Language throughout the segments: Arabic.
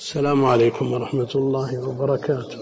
السلام عليكم ورحمة الله وبركاته.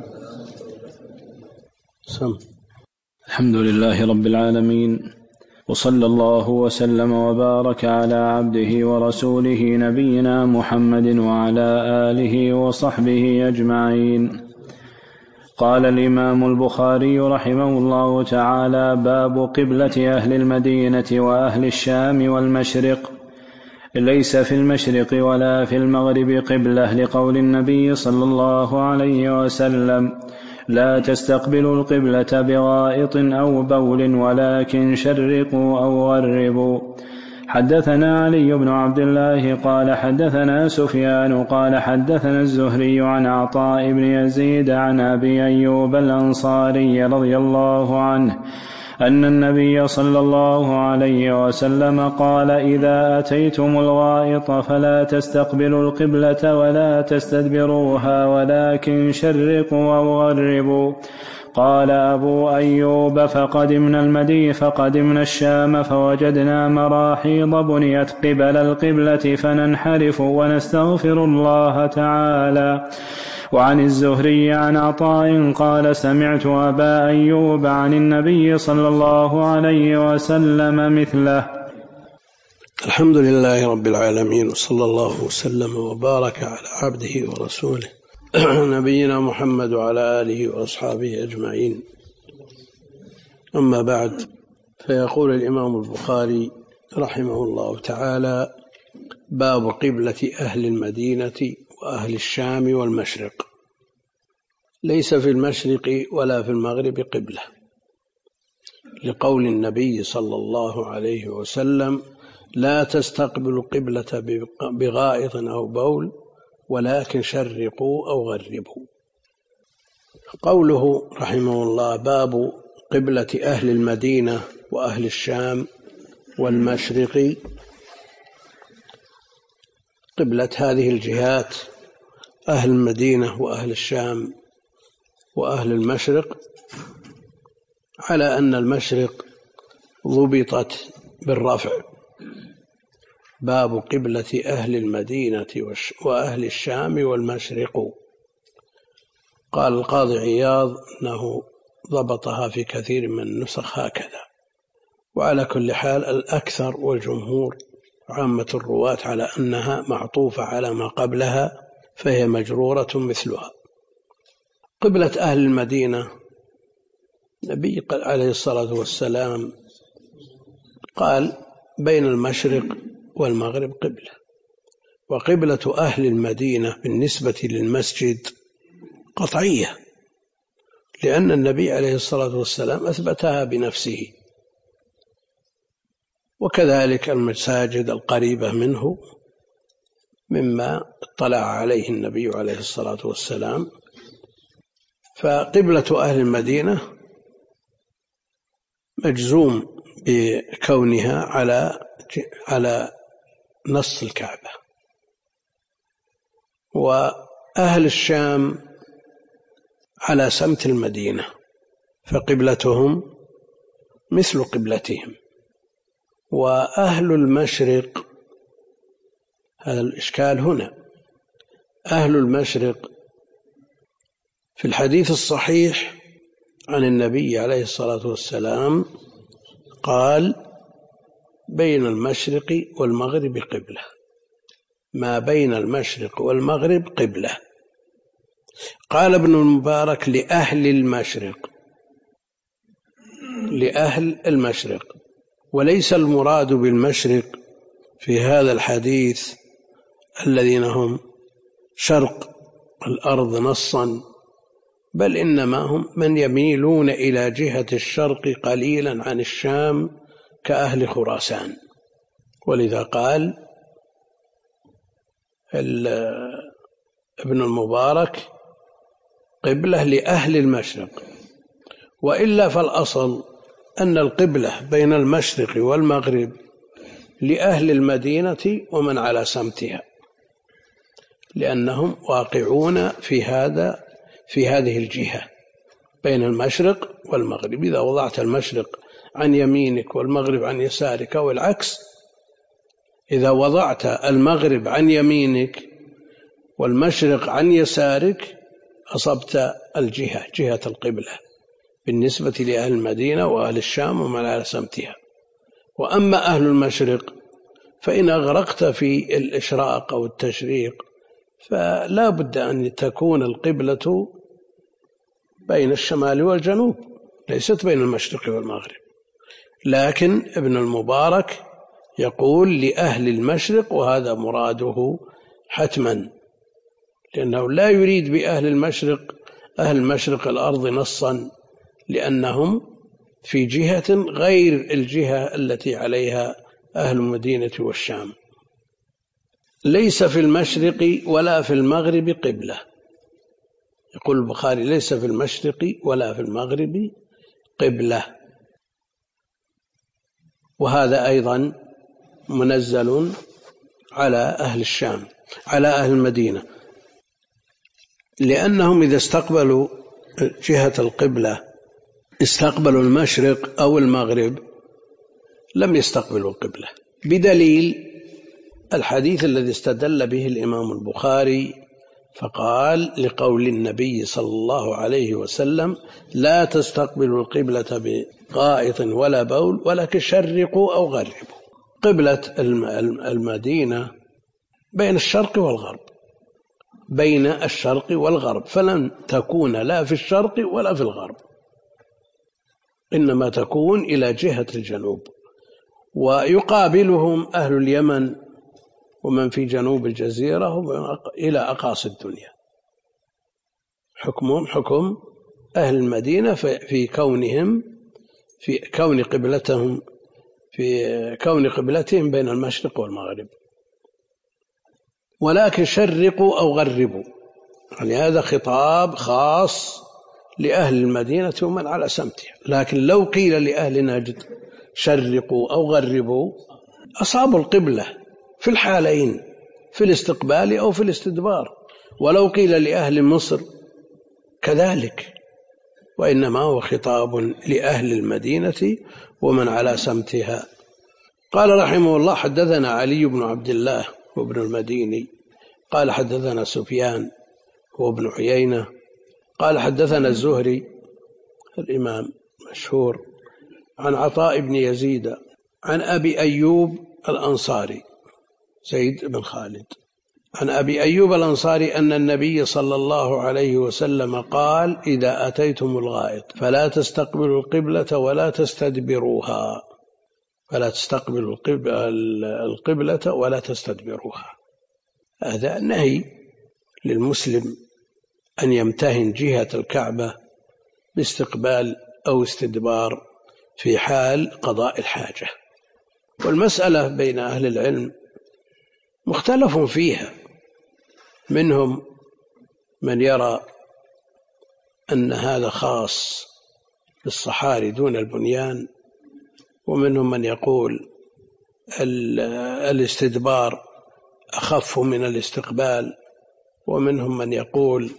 الحمد لله رب العالمين، وصلى الله وسلم وبارك على عبده ورسوله نبينا محمد وعلى آله وصحبه أجمعين. قال الإمام البخاري رحمه الله تعالى: باب قبلة أهل المدينة وأهل الشام والمشرق. ليس في المشرق ولا في المغرب قبلة، لقول النبي صلى الله عليه وسلم: لا تستقبلوا القبلة بغائط أو بول، ولكن شرقوا أو غربوا. حدثنا علي بن عبد الله قال حدثنا سفيان قال حدثنا الزهري عن عطاء بن يزيد عن أبي أيوب الأنصاري رضي الله عنه أن النبي صلى الله عليه وسلم قال: إذا أتيتم الغائط فلا تستقبلوا القبلة ولا تستدبروها، ولكن شرقوا أو غربوا. قال أبو أيوب: فقدمنا الشام فوجدنا مراحيض بنيت قبل القبلة فننحرف ونستغفر الله تعالى. وعن الزهري عن عطاء قال: سمعت أبا أيوب عن النبي صلى الله عليه وسلم مثله. الحمد لله رب العالمين، وصلى الله وسلم وبارك على عبده ورسوله نبينا محمد وعلى آله وأصحابه أجمعين. أما بعد، فيقول الإمام البخاري رحمه الله تعالى: باب قبلة أهل المدينة وأهل الشام والمشرق. ليس في المشرق ولا في المغرب قبلة، لقول النبي صلى الله عليه وسلم: لا تستقبلوا القبلة بغائط أو بول، ولكن شرقوا أو غربوا. قوله رحمه الله: باب قبلة أهل المدينة وأهل الشام والمشرق. قبلة هذه الجهات، أهل المدينة وأهل الشام وأهل المشرق، على أن المشرق ضبطت بالرفع. باب قبلة أهل المدينة وأهل الشام والمشرق. قال القاضي عياض أنه ضبطها في كثير من النسخ هكذا. وعلى كل حال الأكثر والجمهور عامة الرواة على أنها معطوفة على ما قبلها، فهي مجرورة مثلها. قبلة أهل المدينة، النبي عليه الصلاة والسلام قال: بين المشرق والمغرب قبلة. وقبلة أهل المدينة بالنسبة للمسجد قطعية، لأن النبي عليه الصلاة والسلام أثبتها بنفسه، وكذلك المساجد القريبة منه مما اطلع عليه النبي عليه الصلاة والسلام. فقبلة أهل المدينة مجزوم بكونها على نص الكعبة. وأهل الشام على سمت المدينة، فقبلتهم مثل قبلتهم. وأهل المشرق، هذا الإشكال هنا، أهل المشرق في الحديث الصحيح عن النبي عليه الصلاة والسلام قال: بين المشرق والمغرب قبلة، ما بين المشرق والمغرب قبلة. قال ابن المبارك: لأهل المشرق، لأهل المشرق. وليس المراد بالمشرق في هذا الحديث الذين هم شرق الأرض نصا، بل إنما هم من يميلون إلى جهة الشرق قليلا عن الشام كأهل خراسان. ولذا قال ابن المبارك: قبلة لأهل المشرق. وإلا فالأصل أن القبلة بين المشرق والمغرب لأهل المدينة ومن على سمتها، لأنهم واقعون في هذه الجهة بين المشرق والمغرب. إذا وضعت المشرق عن يمينك والمغرب عن يسارك، والعكس، إذا وضعت المغرب عن يمينك والمشرق عن يسارك أصبت الجهة، جهة القبلة بالنسبة لأهل المدينة وأهل الشام ومن على سمتها. وأما أهل المشرق فإن أغرقت في الإشراق أو التشريق فلا بد أن تكون القبلة بين الشمال والجنوب، ليست بين المشرق والمغرب. لكن ابن المبارك يقول لأهل المشرق، وهذا مراده حتما، لأنه لا يريد بأهل المشرق أهل مشرق الأرض نصا، لأنهم في جهة غير الجهة التي عليها أهل المدينة والشام. ليس في المشرق ولا في المغرب قبلة، يقول البخاري ليس في المشرق ولا في المغرب قبلة. وهذا أيضا منزل على أهل الشام، على أهل المدينة، لأنهم إذا استقبلوا جهة القبلة استقبلوا المشرق أو المغرب لم يستقبلوا القبلة، بدليل الحديث الذي استدل به الإمام البخاري فقال لقول النبي صلى الله عليه وسلم: لا تستقبلوا القبلة بغائط ولا بول ولكن شرقوا أو غربوا. قبلة المدينة بين الشرق والغرب، بين الشرق والغرب، فلن تكون لا في الشرق ولا في الغرب، إنما تكون إلى جهة الجنوب. ويقابلهم أهل اليمن ومن في جنوب الجزيرة إلى أقاصي الدنيا. حكمهم حكم أهل المدينة في كون قبلتهم بين المشرق والمغرب. ولكن شرقوا أو غربوا، يعني هذا خطاب خاص لأهل المدينة ومن على سمتها. لكن لو قيل لأهل نجد شرقوا أو غربوا أصابوا القبلة في الحالين، في الاستقبال أو في الاستدبار. ولو قيل لأهل مصر كذلك، وإنما هو خطاب لأهل المدينة ومن على سمتها. قال رحمه الله: حدثنا علي بن عبد الله وابن المديني قال حدثنا سفيان وابن عيينة قال حدثنا الزهري الإمام مشهور عن عطاء بن يزيد عن أبي أيوب الأنصاري زيد بن خالد عن أبي أيوب الأنصاري أن النبي صلى الله عليه وسلم قال: إذا أتيتم الغائط فلا تستقبلوا القبلة ولا تستدبروها، فلا تستقبلوا القبلة ولا تستدبروها. هذا نهي للمسلم أن يمتهن جهة الكعبة باستقبال أو استدبار في حال قضاء الحاجة. والمسألة بين أهل العلم مختلف فيها، منهم من يرى أن هذا خاص بالصحاري دون البنيان، ومنهم من يقول الاستدبار أخف من الاستقبال، ومنهم من يقول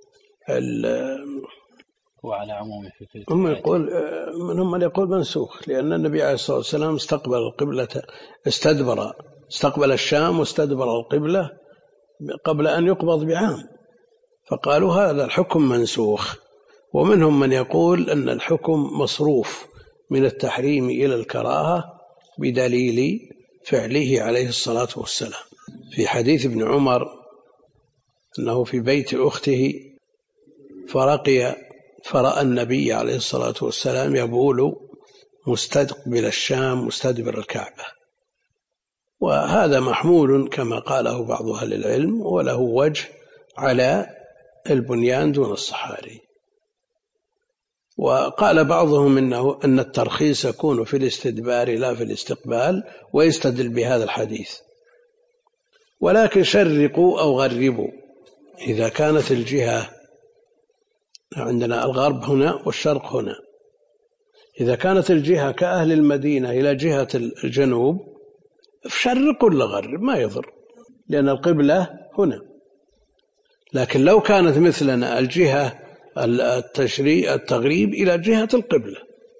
وعلى عموم منهم من يقول منسوخ، لأن النبي عليه الصلاة والسلام استقبل القبلة، استقبل الشام واستدبر القبلة قبل أن يقبض بعام، فقالوا هذا الحكم منسوخ. ومنهم من يقول أن الحكم مصروف من التحريم إلى الكراهة بدليل فعله عليه الصلاة والسلام. في حديث ابن عمر أنه في بيت أخته فرأى النبي عليه الصلاة والسلام يبول مستقبل الشام مستدبر الكعبة، وهذا محمول كما قاله بعض أهل العلم، وله وجه على البنيان دون الصحاري. وقال بعضهم أن الترخيص يكون في الاستدبار لا في الاستقبال، ويستدل بهذا الحديث. ولكن شرقوا أو غربوا، إذا كانت الجهة عندنا الغرب هنا والشرق هنا، إذا كانت الجهة كأهل المدينة إلى جهة الجنوب فشرق ولا غرب ما يضر، لأن القبلة هنا. لكن لو كانت مثلنا الجهة التغريب إلى جهة القبلة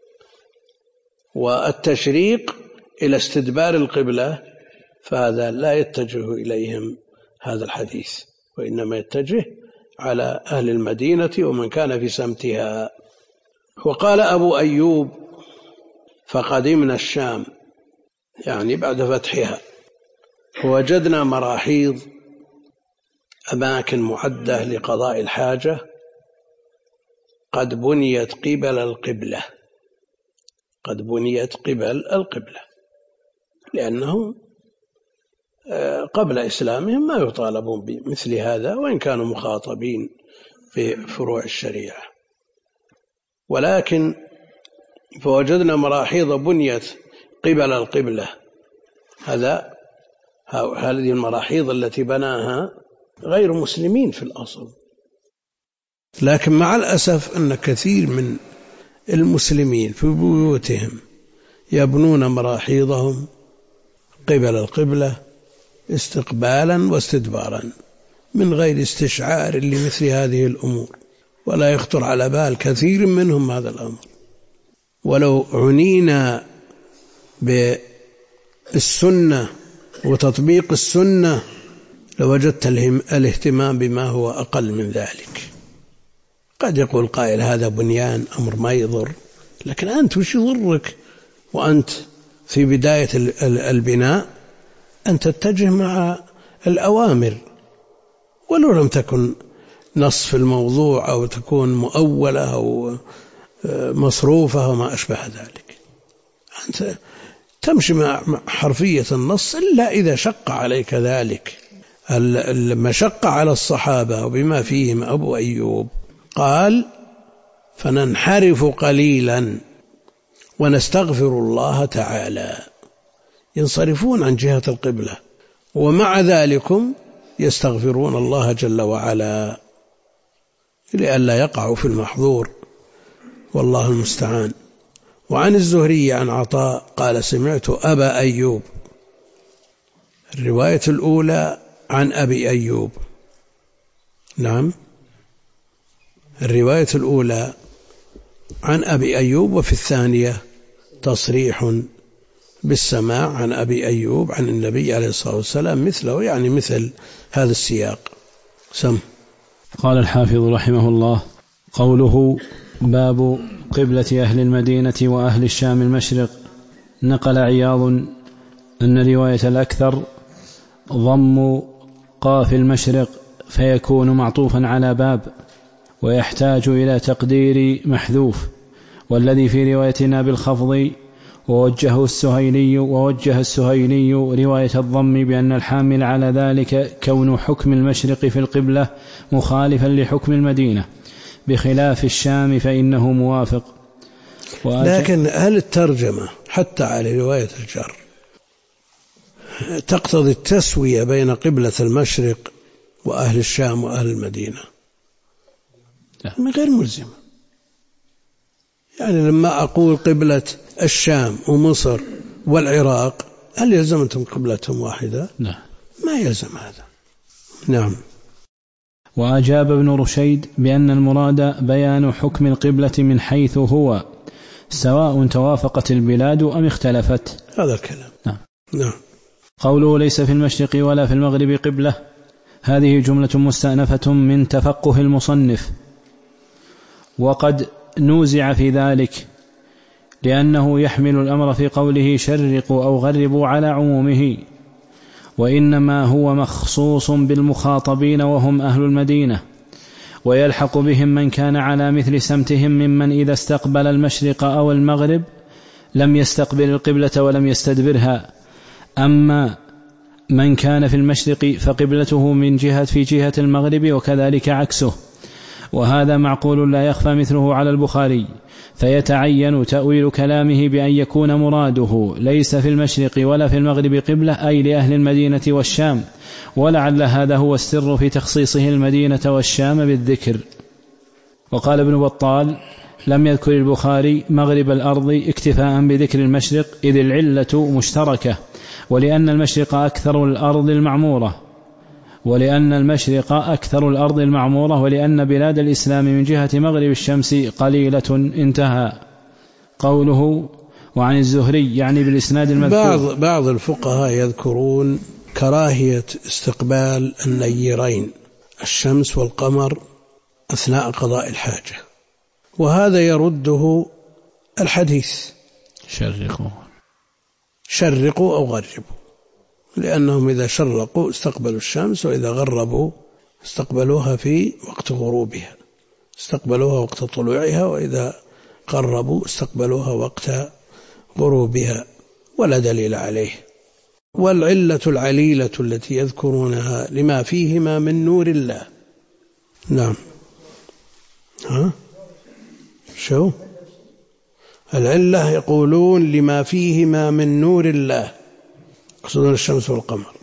والتشريق إلى استدبار القبلة، فهذا لا يتجه إليهم هذا الحديث. وإنما يتجه على أهل المدينة ومن كان في سمتها. وقال أبو أيوب: فقدمنا الشام، يعني بعد فتحها، ووجدنا مراحيض، أماكن معدة لقضاء الحاجة، قد بنيت قبل القبلة، قد بنيت قبل القبلة، لأنهم قبل إسلامهم ما يطالبون بمثل هذا وإن كانوا مخاطبين في فروع الشريعة. ولكن فوجدنا مراحيض بنيت قبل القبلة، هذه المراحيض التي بناها غير مسلمين في الأصل، لكن مع الأسف أن كثير من المسلمين في بيوتهم يبنون مراحيضهم قبل القبلة استقبالا واستدبارا من غير استشعار لمثل هذه الأمور، ولا يخطر على بال كثير منهم هذا الأمر. ولو عنينا بالسنة وتطبيق السنة لوجدت الاهتمام بما هو أقل من ذلك. قد يقول قائل: هذا بنيان، أمر ما يضر، لكن أنت وش يضرك وأنت في بداية البناء أن تتجه مع الأوامر، ولو لم تكن نص في الموضوع أو تكون مؤولة أو مصروفة وما أشبه ذلك. أنت تمشي مع حرفية النص إلا إذا شق عليك ذلك. المشقة على الصحابة وبما فيهم أبو أيوب قال: فننحرف قليلا ونستغفر الله تعالى، ينصرفون عن جهة القبلة ومع ذلكم يستغفرون الله جل وعلا لئلا يقعوا في المحظور، والله المستعان. وعن الزهري عن عطاء قال: سمعت أبا أيوب. الرواية الأولى عن أبي أيوب، نعم، الرواية الأولى عن أبي أيوب، وفي الثانية تصريح بالسماع عن أبي أيوب عن النبي عليه الصلاة والسلام مثله، يعني مثل هذا السياق. سم. قال الحافظ رحمه الله: قوله باب قبلة أهل المدينة وأهل الشام المشرق. نقل عياض أن رواية الأكثر ضم قاف المشرق فيكون معطوفا على باب، ويحتاج إلى تقدير محذوف، والذي في روايتنا بالخفض. ووجه السهيلي رواية الضم بأن الحامل على ذلك كون حكم المشرق في القبلة مخالفا لحكم المدينة، بخلاف الشام فإنه موافق. لكن هل الترجمة حتى على رواية الجر تقتضي التسوية بين قبلة المشرق وأهل الشام وأهل المدينة؟ من غير ملزمة. يعني لما أقول قبلة الشام ومصر والعراق، هل يلزمتهم قبلتهم واحدة؟ لا، ما يلزم هذا. نعم. وأجاب ابن رشيد بأن المراد بيان حكم القبلة من حيث هو، سواء توافقت البلاد أم اختلفت. هذا الكلام. نعم. قوله ليس في المشرق ولا في المغرب قبلة، هذه جملة مستأنفة من تفقه المصنف، وقد نوزع في ذلك لأنه يحمل الأمر في قوله شرقوا أو غربوا على عمومه، وإنما هو مخصوص بالمخاطبين وهم أهل المدينة، ويلحق بهم من كان على مثل سمتهم ممن إذا استقبل المشرق أو المغرب لم يستقبل القبلة ولم يستدبرها. أما من كان في المشرق فقبلته في جهة المغرب، وكذلك عكسه، وهذا معقول لا يخفى مثله على البخاري، فيتعين تأويل كلامه بأن يكون مراده ليس في المشرق ولا في المغرب قبلة، أي لأهل المدينة والشام، ولعل هذا هو السر في تخصيصه المدينة والشام بالذكر. وقال ابن بطال: لم يذكر البخاري مغرب الأرض اكتفاء بذكر المشرق، إذ العلة مشتركة، ولأن المشرق أكثر الأرض المعمورة، ولأن بلاد الإسلام من جهة مغرب الشمس قليلة. انتهى. قوله وعن الزهري يعني بالإسناد المذكور. بعض الفقهاء يذكرون كراهية استقبال النيرين الشمس والقمر أثناء قضاء الحاجة، وهذا يرده الحديث شرقوا أو غربوا، لأنهم إذا شرقوا استقبلوا الشمس، وإذا غربوا استقبلوها في وقت غروبها، استقبلوها وقت طلوعها، وإذا غربوا استقبلوها وقت غروبها، ولا دليل عليه. والعلة العليلة التي يذكرونها لما فيهما من نور الله. نعم. شو العلة؟ يقولون لما فيهما من نور الله، يقصدون الشمس والقمر.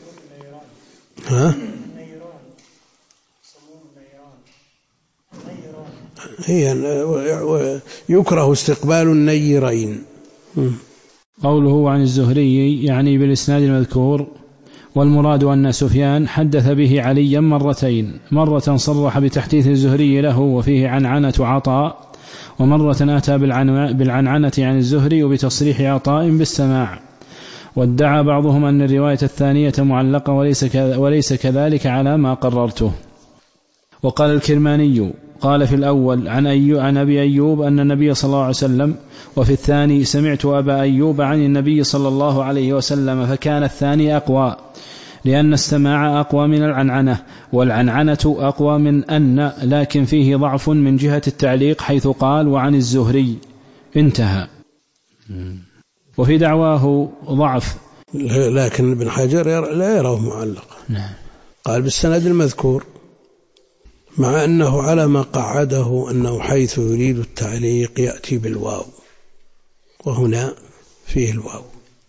هي يكره استقبال النيرين. قوله عن الزهري يعني بالإسناد المذكور، والمراد أن سفيان حدث به عليا مرتين، مرة صرح بتحديث الزهري له وفيه عنعنة عطاء، ومرة أتى بالعنعنة عن الزهري وبتصريح عطاء بالسماع. وادعى بعضهم أن الرواية الثانية معلقة وليس كذلك على ما قررته. وقال الكرماني قال في الأول عن أبي أيوب أن النبي صلى الله عليه وسلم، وفي الثاني سمعت أبا أيوب عن النبي صلى الله عليه وسلم، فكان الثاني أقوى لأن السماع أقوى من العنعنة، والعنعنة أقوى من أن، لكن فيه ضعف من جهة التعليق حيث قال وعن الزهري انتهى. وفي دعواه ضعف، لكن ابن حجر لا يراه معلقا، قال بالسند المذكور، مع أنه على ما قعده أنه حيث يريد التعليق يأتي بالواو، وهنا فيه الواو،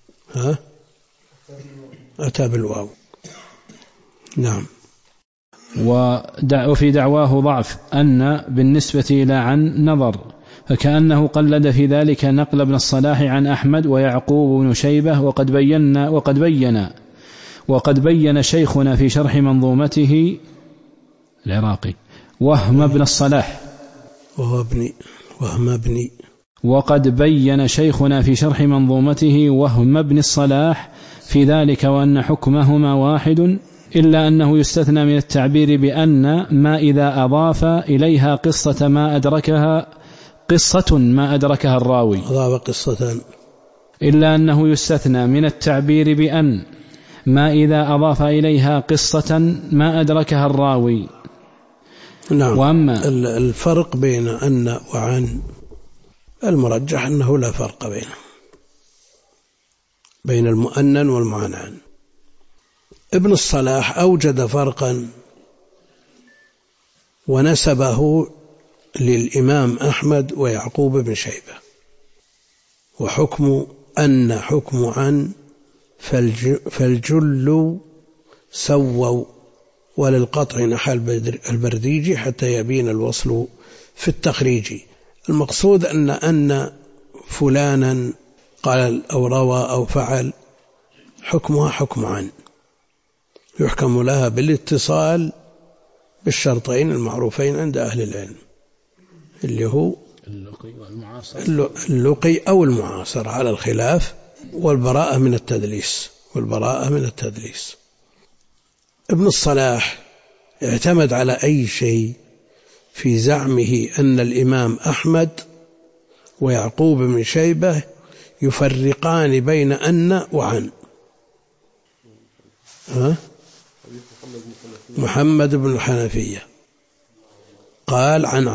أتى بالواو. نعم. وفي دعواه ضعف أن بالنسبة إلى عن نظر، فكأنه قلد في ذلك نقل ابن الصلاح عن أحمد ويعقوب بن شيبة، وقد بين شيخنا في شرح منظومته العراقي وهم ابن الصلاح وقد بين شيخنا في شرح منظومته وهم ابن الصلاح في ذلك، وأن حكمهما واحد، إلا أنه يستثنى من التعبير بأن ما إذا أضاف إليها قصة ما أدركها الراوي، إلا أنه يستثنى من التعبير بأن ما إذا أضاف إليها قصة ما أدركها الراوي. نعم. وأما الفرق بين أن وعن، المرجح أنه لا فرق بين المؤنن والمعنعن. ابن الصلاح أوجد فرقا ونسبه للإمام أحمد ويعقوب بن شيبة، وحكم أن حكم عن، فالجل سووا، وللقطع نحى البرديجي حتى يبين الوصل في التخريج. المقصود أن فلانا قال أو روى أو فعل حكمها حكم عن، يحكم لها بالاتصال بالشرطين المعروفين عند أهل العلم، اللي هو اللقي أو المعاصر على الخلاف، والبراءة من التدليس. ابن الصلاح اعتمد على أي شيء في زعمه أن الإمام أحمد ويعقوب بن شيبة يفرقان بين أن وعن. محمد بن الحنفية قال عن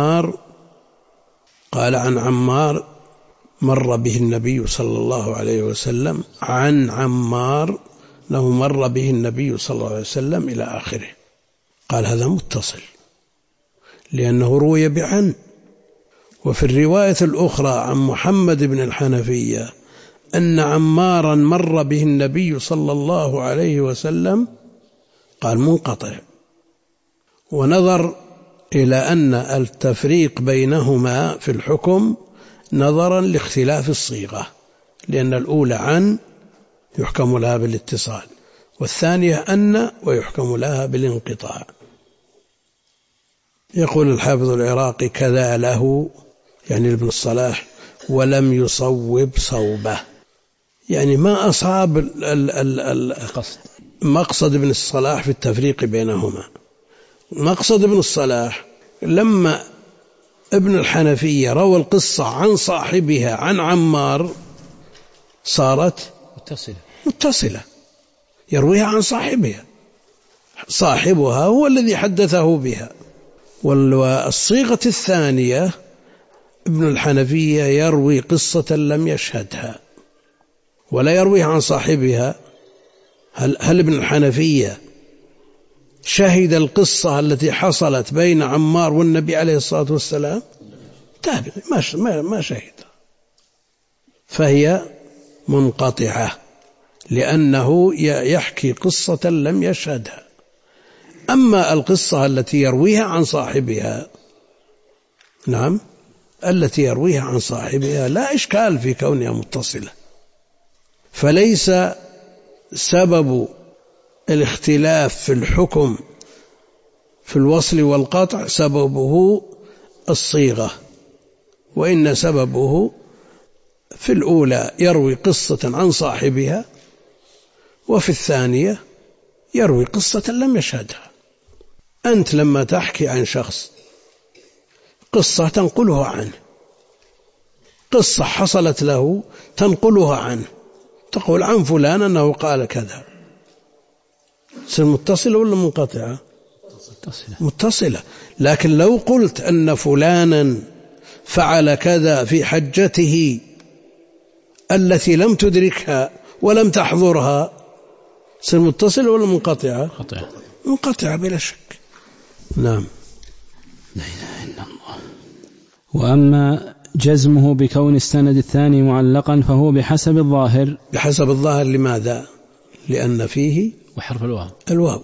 عمار مر به النبي صلى الله عليه وسلم، عن عمار له مر به النبي صلى الله عليه وسلم إلى آخره. قال هذا متصل لأنه روي بعن. وفي الرواية الأخرى عن محمد بن الحنفية أن عمارا مر به النبي صلى الله عليه وسلم، قال منقطع. ونظر إلى أن التفريق بينهما في الحكم نظرا لاختلاف الصيغة، لأن الأولى عن يحكم لها بالاتصال، والثانية أن ويحكم لها بالانقطاع. يقول الحافظ العراقي كذا له، يعني ابن الصلاح، ولم يصوب صوبه، يعني ما أصاب مقصد ابن الصلاح في التفريق بينهما، مقصد ابن الصلاح لما ابن الحنفية روى القصة عن صاحبها عن عمار صارت متصلة يرويها عن صاحبها، صاحبها هو الذي حدثه بها. والصيغة الثانية ابن الحنفية يروي قصة لم يشهدها ولا يرويها عن صاحبها. هل ابن الحنفية شهد القصة التي حصلت بين عمار والنبي عليه الصلاة والسلام؟ ما شهد، فهي منقطعة لأنه يحكي قصة لم يشهدها. أما القصة التي يرويها عن صاحبها، نعم، التي يرويها عن صاحبها لا إشكال في كونها متصلة، فليس سبب الاختلاف في الحكم في الوصل والقطع سببه الصيغة، وإن سببه في الأولى يروي قصة عن صاحبها، وفي الثانية يروي قصة لم يشهدها. أنت لما تحكي عن شخص قصة تنقلها عنه، قصة حصلت له تنقلها عنه، تقول عن فلان أنه قال كذا، تصير متصلة ولا منقطعة؟ متصلة. لكن لو قلت أن فلانا فعل كذا في حجته التي لم تدركها ولم تحضرها، تصير متصلة ولا منقطعة؟ منقطعة بلا شك. نعم. لا إله إلا الله. وأما جزمه بكون السند الثاني معلقا فهو بحسب الظاهر. بحسب الظاهر لماذا؟ لأن فيه وحرف الواو.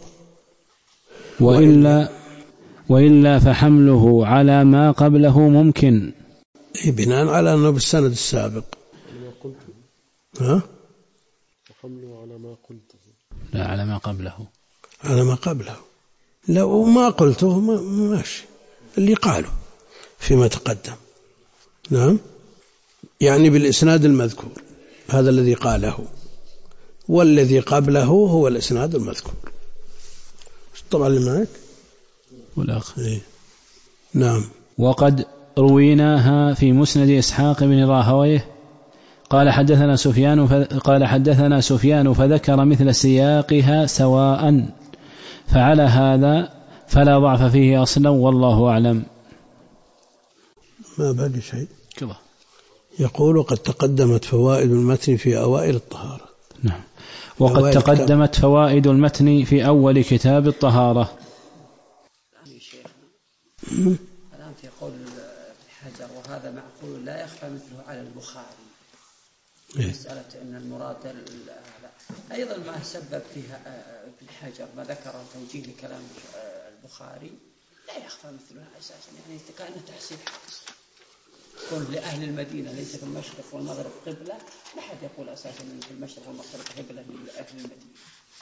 وإلا فحمله على ما قبله ممكن، بناء على أنه بالسند السابق. ها؟ وحمله على ما قلته، لا على ما قبله. على ما قبله، لو ما قلته ماشي اللي قاله فيما تقدم. نعم، يعني بالإسناد المذكور هذا الذي قاله، والذي قبله هو الإسناد المذكور. طبعا اللي معك والآخر. إيه؟ نعم. وقد رويناها في مسند إسحاق بن راهويه قال حدثنا سفيان فذكر مثل سياقها سواء، فعلى هذا فلا ضعف فيه أصلا والله أعلم. ما باقي شيء كذا. يقول قد تقدمت فوائد المتن في أوائل الطهارة. نعم. وقد تقدمت فوائد المتن في أول كتاب الطهارة. الآن في قول الحجر وهذا معقول لا يخفى مثله على البخاري. مسألة أن المراد أيضا ما سبب فيها ابن حجر ما ذكر توجيه لكلام البخاري لا يخفى مثله أساسا، يعني كأنه تحسين حاصل. كون لأهل المدينة ليس في المشرق والمغرب قبلة، لا أحد يقول أساسا أن في المشرق والمغرب قبلة لأهل المدينة.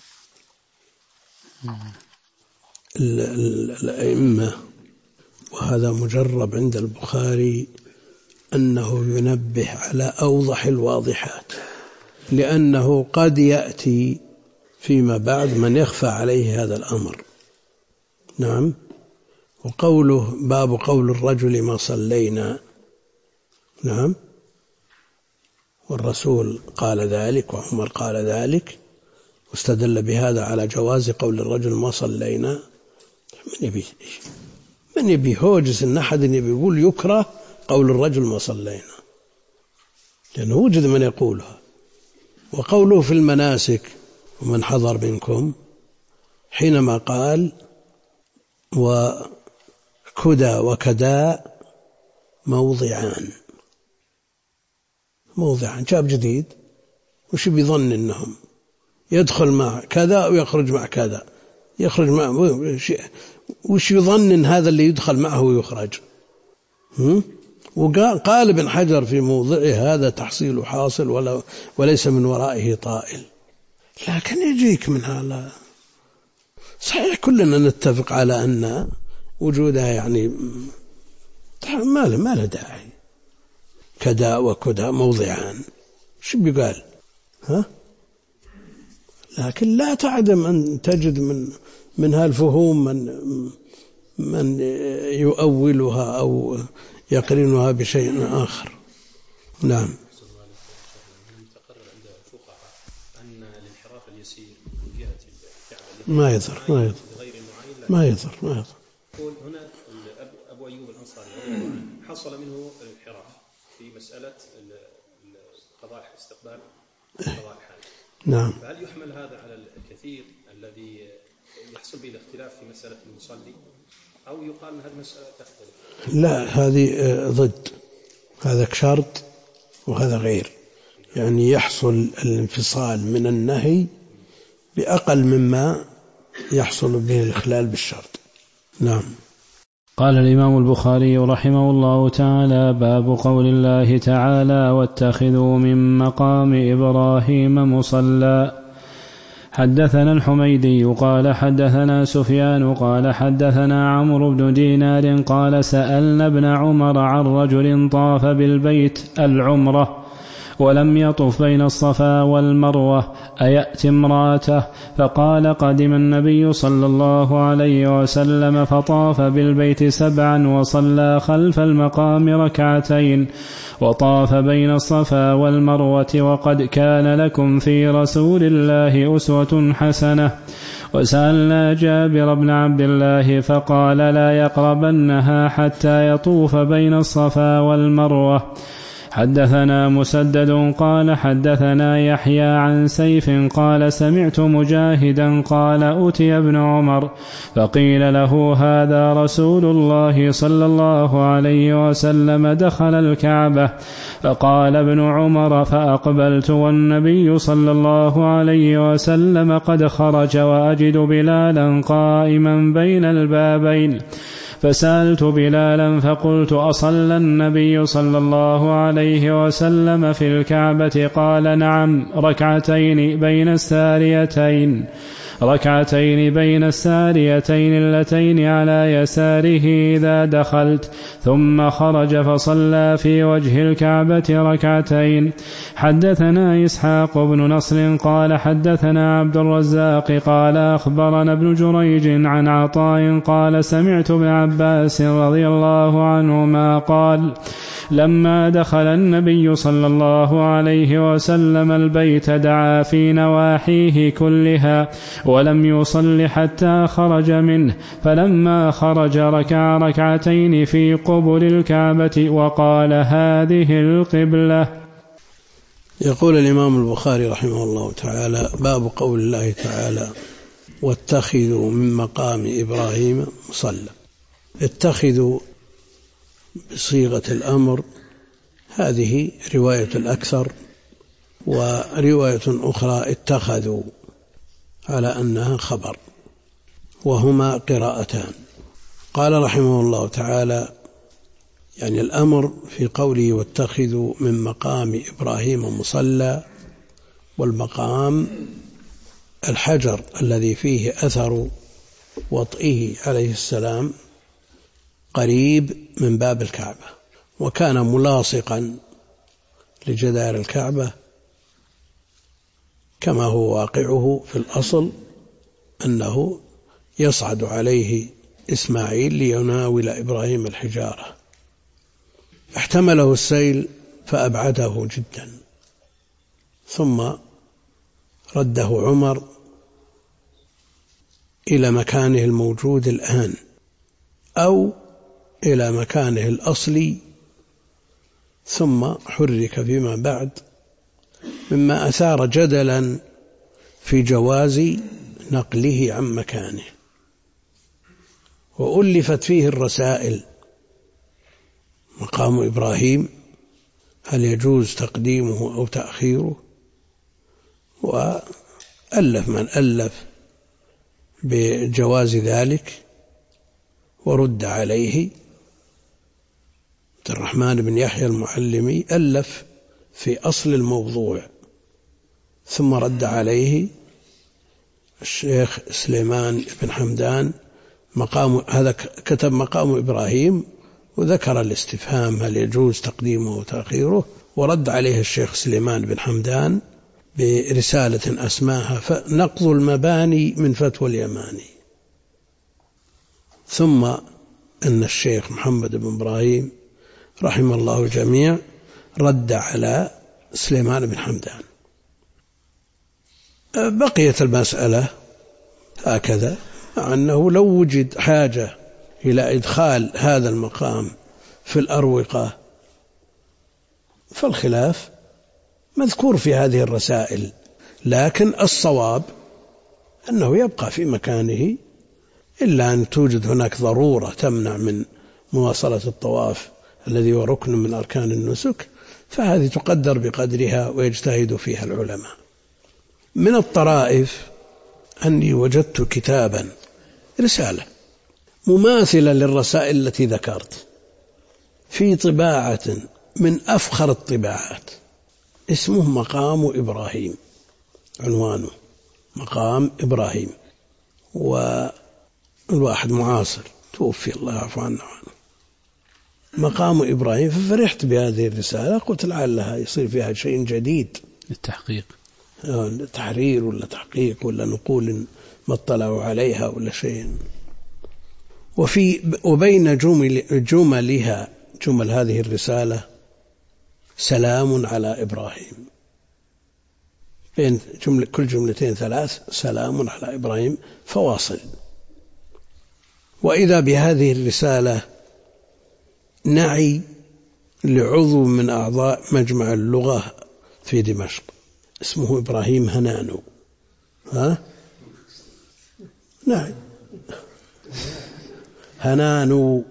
الأئمة وهذا مجرب عند البخاري أنه ينبه على أوضح الواضحات، لأنه قد يأتي فيما بعد من يخفى عليه هذا الأمر. نعم. وقوله باب قول الرجل ما صلينا، نعم، والرسول قال ذلك وعمر قال ذلك واستدل بهذا على جواز قول الرجل ما صلينا. من يبي هوجس إن أحد يبي يقول يكره قول الرجل ما صلينا، لأنه وجد من يقولها. وقوله في المناسك ومن حضر منكم حينما قال وكدا وكدا موضعان جاب جديد، وش بيظن إنهم يدخل مع كذا ويخرج مع كذا، يخرج مع وش يظن إن هذا اللي يدخل معه ويخرج. وقال ابن حجر في موضعه هذا تحصيل حاصل وليس من ورائه طائل. لكن يجيك من هذا صحيح كلنا نتفق على أن وجودها يعني ما له داعي. كدا وكدا موضعان شو بيقال؟ ها؟ لكن لا تعدم أن تجد من هالفهوم من يؤولها أو يقرنها بشيء آخر. نعم. المتقرر عند الفقهاء أن الانحراف اليسير من جهة الكعبة ما يضر ما يضر. يقول هنا أبو أيوب الأنصاري حصل منه الانحراف في مسألة قضاء استقبال قضاء الحاجة. نعم. فهل يحمل هذا على الكثير الذي يحصل به الاختلاف في مسألة المصلي، أو يقال أن هذه مسألة تختلف؟ لا، هذه ضد، هذا شرط وهذا غير، يعني يحصل الانفصال من النهي بأقل مما يحصل به الإخلال بالشرط. نعم. قال الإمام البخاري رحمه الله تعالى: باب قول الله تعالى: واتخذوا من مقام إبراهيم مصلى. حدثنا الحميدي قال حدثنا سفيان قال حدثنا عمرو بن دينار قال سألنا ابن عمر عن رجل طاف بالبيت العمرة ولم يطف بين الصفا والمروة أيأتي امرأته؟ فقال: قدم النبي صلى الله عليه وسلم فطاف بالبيت 7 وصلى خلف المقام 2 وطاف بين الصفا والمروة وقد كان لكم في رسول الله أسوة حسنة. وسألنا جابر بن عبد الله فقال: لا يقربنها حتى يطوف بين الصفا والمروة. حدثنا مسدد قال حدثنا يحيى عن سيف قال سمعت مجاهدا قال أتي ابن عمر فقيل له: هذا رسول الله صلى الله عليه وسلم دخل الكعبة. فقال ابن عمر: فأقبلت والنبي صلى الله عليه وسلم قد خرج وأجد بلالا قائما بين البابين. فسألت بلالا فقلت: أصلى النبي صلى الله عليه وسلم في الكعبة؟ قال: نعم، ركعتين بين الساريتين اللتين على يساره إذا دخلت، ثم خرج فصلى في وجه الكعبة 2. حدثنا إسحاق بن نصر قال حدثنا عبد الرزاق قال أخبرنا ابن جريج عن عطاء قال سمعت ابن عباس رضي الله عنهما قال: لما دخل النبي صلى الله عليه وسلم البيت دعا في نواحيه كلها ولم يصل حتى خرج منه، فلما خرج ركع 2 في قبل الكعبة وقال: هذه القبلة. يقول الإمام البخاري رحمه الله تعالى: باب قول الله تعالى: واتخذوا من مقام إبراهيم مصلى. اتخذوا بصيغة الأمر، هذه رواية الأكثر، ورواية أخرى اتخذوا على أنها خبر، وهما قراءتان. قال رحمه الله تعالى: يعني الأمر في قوله واتخذوا من مقام إبراهيم مصلى، والمقام الحجر الذي فيه أثر وطئه عليه السلام قريب من باب الكعبة، وكان ملاصقا لجدار الكعبة كما هو واقعه في الأصل، أنه يصعد عليه إسماعيل ليناول إبراهيم الحجارة، احتمله السيل فأبعده جدا، ثم رده عمر إلى مكانه الموجود الآن أو إلى مكانه الأصلي، ثم حرك فيما بعد، مما أثار جدلا في جواز نقله عن مكانه، وألفت فيه الرسائل: مقام إبراهيم هل يجوز تقديمه أو تأخيره؟ وألف من ألف بجواز ذلك ورد عليه. عبد الرحمن بن يحيى المعلمي ألف في أصل الموضوع، ثم رد عليه الشيخ سليمان بن حمدان هذا كتب مقام إبراهيم وذكر الاستفهام هل يجوز تقديمه وتأخيره، ورد عليه الشيخ سليمان بن حمدان برسالة أسماها نقض المباني من فتوى اليماني. ثم أن الشيخ محمد بن إبراهيم رحمه الله الجميع رد على سليمان بن حمدان. بقيت المسألة هكذا، مع أنه لو وجد حاجة إلى إدخال هذا المقام في الأروقة فالخلاف مذكور في هذه الرسائل، لكن الصواب أنه يبقى في مكانه إلا أن توجد هناك ضرورة تمنع من مواصلة الطواف الذي هو ركن من أركان النسك، فهذه تقدر بقدرها ويجتهد فيها العلماء. من الطرائف أني وجدت كتابا رسالة مماثلة للرسائل التي ذكرت في طباعة من أفخر الطباعات، اسمه مقام إبراهيم، عنوانه مقام إبراهيم، والواحد معاصر توفي الله يعفو عنه مقام إبراهيم. ففرحت بهذه الرسالة، قلت لعلها يصير فيها شيء جديد للتحقيق، تحرير ولا تحقيق ولا نقول ما اطلعوا عليها ولا شيء. وبين جملها جمل هذه الرسالة سلام على إبراهيم، بين كل جملتين 3 سلام على إبراهيم فواصل. وإذا بهذه الرسالة نعي لعضو من أعضاء مجمع اللغة في دمشق اسمه إبراهيم هنانو. نعم هنانو،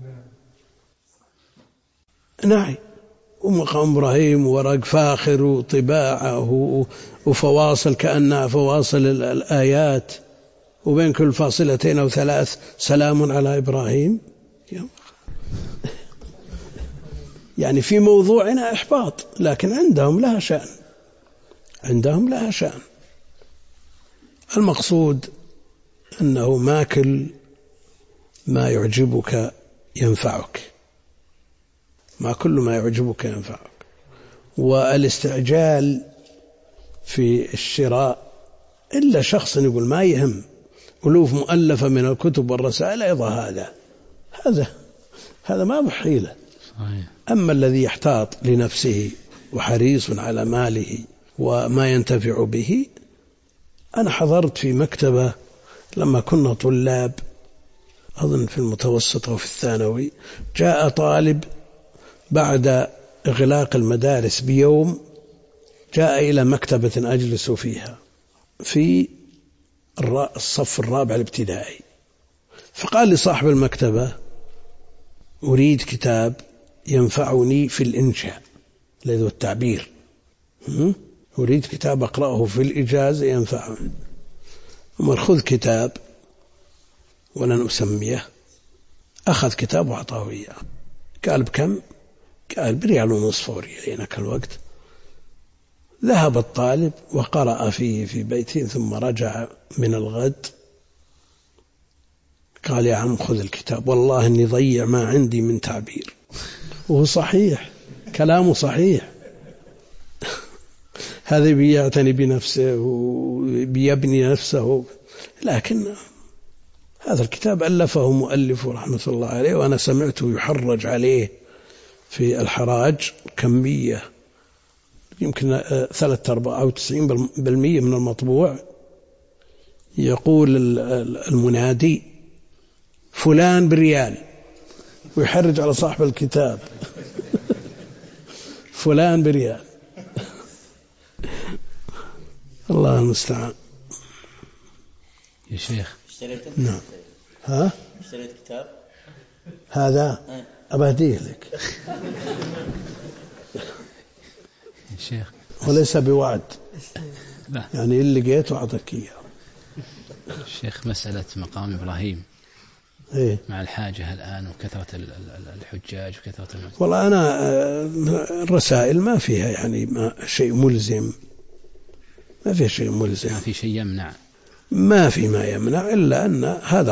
نعم. ومقام إبراهيم ورق فاخر وطباعه وفواصل كأنها فواصل الآيات، وبين كل فاصلتين أو 3 سلام على إبراهيم. يعني في موضوعنا إحباط، لكن عندهم لها شأن، عندهم لها شأن. المقصود أنه ما كل ما يعجبك ينفعك، ما كل ما يعجبك ينفعك. والاستعجال في الشراء إلا شخص يقول ما يهم ألوف مؤلفة من الكتب والرسائل أيضا هذا ما بحيلة. أما الذي يحتاط لنفسه وحريص على ماله وما ينتفع به. أنا حضرت في مكتبة لما كنا طلاب أظن في المتوسط أو في الثانوي، جاء طالب بعد إغلاق المدارس بيوم، جاء إلى مكتبة أجلس فيها في الصف الرابع الابتدائي، فقال لي صاحب المكتبة أريد كتاب ينفعني في الإنشاء الذي هو التعبير، أريد كتاب أقرأه في الإجازة ينفعني. خذ كتاب ولن أسميه. أخذ كتاب وأعطاه إياه. قال بكم؟ قال ب1.5 ريالين الوقت. ذهب الطالب وقرأ فيه في بيته، ثم رجع من الغد قال يا عم خذ الكتاب، والله إني ضيع ما عندي من تعبير. وهو صحيح، كلامه صحيح. هذا بيعتني بنفسه وبيبني نفسه، لكن هذا الكتاب ألفه مؤلفه رحمة الله عليه، وأنا سمعته يحرج عليه في الحراج كمية يمكن 93 أو 90% من المطبوع. يقول المنادي فلان بريال، ويحرج على صاحب الكتاب فلان بريال. الله المستعان. يا شيخ نعم. ها اشتريت كتاب هذا أبهديه لك يا شيخ، وليس بوعد، لا. يعني اللي لقيته أعطيك إياه. الشيخ مسألة مقام إبراهيم إيه؟ مع الحاجة الآن وكثرة الحجاج وكثرة والله أنا الرسائل ما فيها يعني ما شيء ملزم، ما في شيء ملزم، ما في شيء يمنع، ما في ما يمنع، إلا أن هذا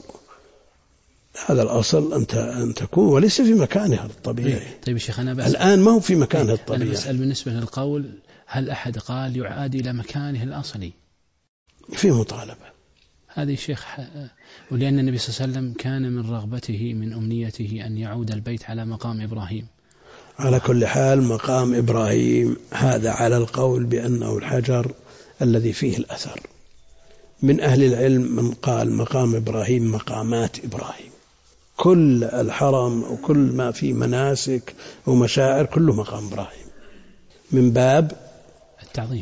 الأصل أن تكون وليس في مكانها الطبيعي. طيب شيخ، أنا الآن ما هو في مكانها الطبيعي. أنا بسأل بالنسبة للقول، هل أحد قال يعاد إلى مكانه الأصلي؟ في مطالبة، هذه شيخ، ولأن النبي صلى الله عليه وسلم كان من رغبته من أمنيته أن يعود البيت على مقام إبراهيم. على كل حال مقام إبراهيم هذا على القول بأنه الحجر الذي فيه الأثر. من أهل العلم من قال مقام إبراهيم مقامات إبراهيم، كل الحرم وكل ما فيه مناسك ومشاعر كله مقام إبراهيم من باب التعظيم.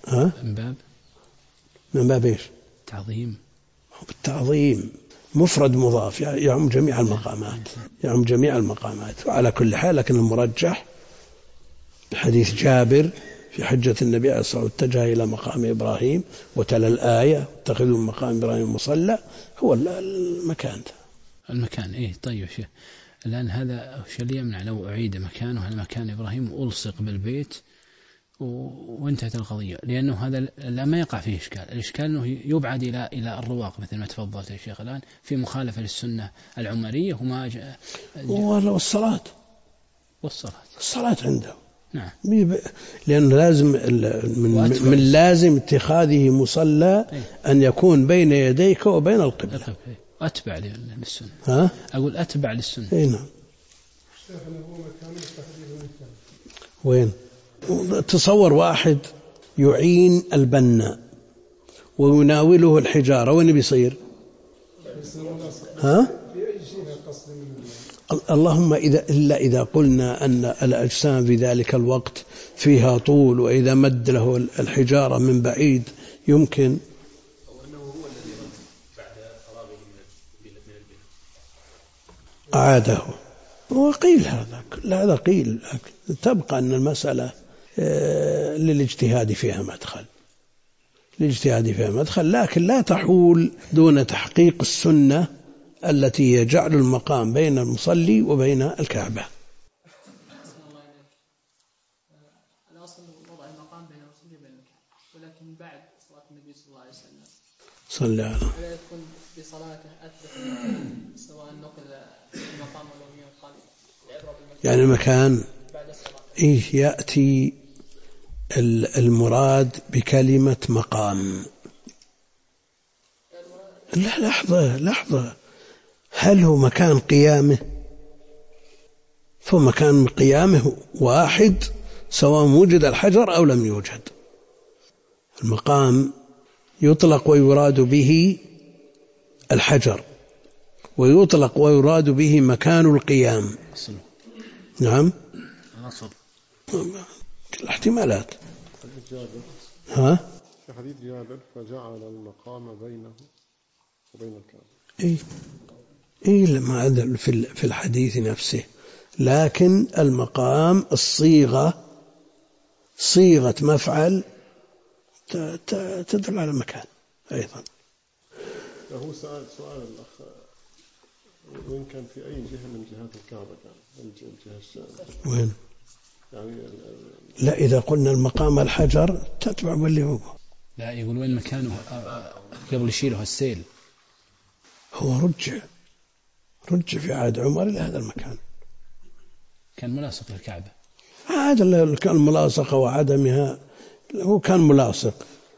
من باب إيش؟ تعظيم. بالتعظيم مفرد مضاف يعم جميع المقامات، يعم جميع المقامات. وعلى كل حال لكن المرجح بحديث جابر في حجة النبي عليه الصلاة والسلام اتجه إلى مقام إبراهيم وتلا الآية اتخذوا من مقام إبراهيم مصلى، هو المكان ده. المكان إيه. طيب شيخ، الآن هذا شو يمنع لو أعيد مكانه على مكان إبراهيم وألصق بالبيت وانتهت القضية؟ لأنه هذا لا ما يقع فيه إشكال. الإشكال أنه يبعد إلى الرواق مثل ما تفضلت يا شيخ الآن في مخالفة للسنة العمرية والصلاة عنده. نعم. لأن لازم من لازم اتخاذه مصلى أن يكون بين يديك وبين القبلة. أتبع للسنة. أقول أتبع للسنة. نعم. وين؟ تصور واحد يعين البناء ويناوله الحجارة، وين بيصير؟ اللهم إذا قلنا أن الأجسام في ذلك الوقت فيها طول، وإذا مد له الحجارة من بعيد يمكن. أعاده. وقيل هذا قيل، تبقى أن المسألة للاجتهاد فيها مدخل، لكن لا تحول دون تحقيق السنة التي هي جعل المقام بين المصلي وبين الكعبة. الأصل وضع المقام بين المصلي وبين الكعبة، ولكن بعد صلاة النبي صلى الله عليه وسلم صلى عليه وسلم لا يكون بصلاته أثبت سواء نقل المقام ولو ينقل يعني المكان إيش يأتي المراد بكلمة مقام. لا لحظة، هل هو مكان قيامه؟ فمكان قيامه واحد سواء وجد الحجر أو لم يوجد. المقام يطلق ويراد به الحجر، ويطلق ويراد به مكان القيام. نعم. الاحتمالات. في حديث جابر فجعل المقام بينه وبين الكعبة. لما هذا في الحديث نفسه، لكن المقام صيغة مفعل تدل على مكان أيضا. هو سؤال الأخ، وين كان في أي جهة من جهات الكعبة كان الجهة الشاملة؟ وين؟ يعني لا، إذا قلنا المقام الحجر تتبع واللي هو. لا، يقول وين مكانه قبل يشيله السيل. هو رجع في عهد عمر إلى هذا المكان، كان ملاصق للكعبة. هذا كان ملاصقة وعدمها، هو كان ملاصق،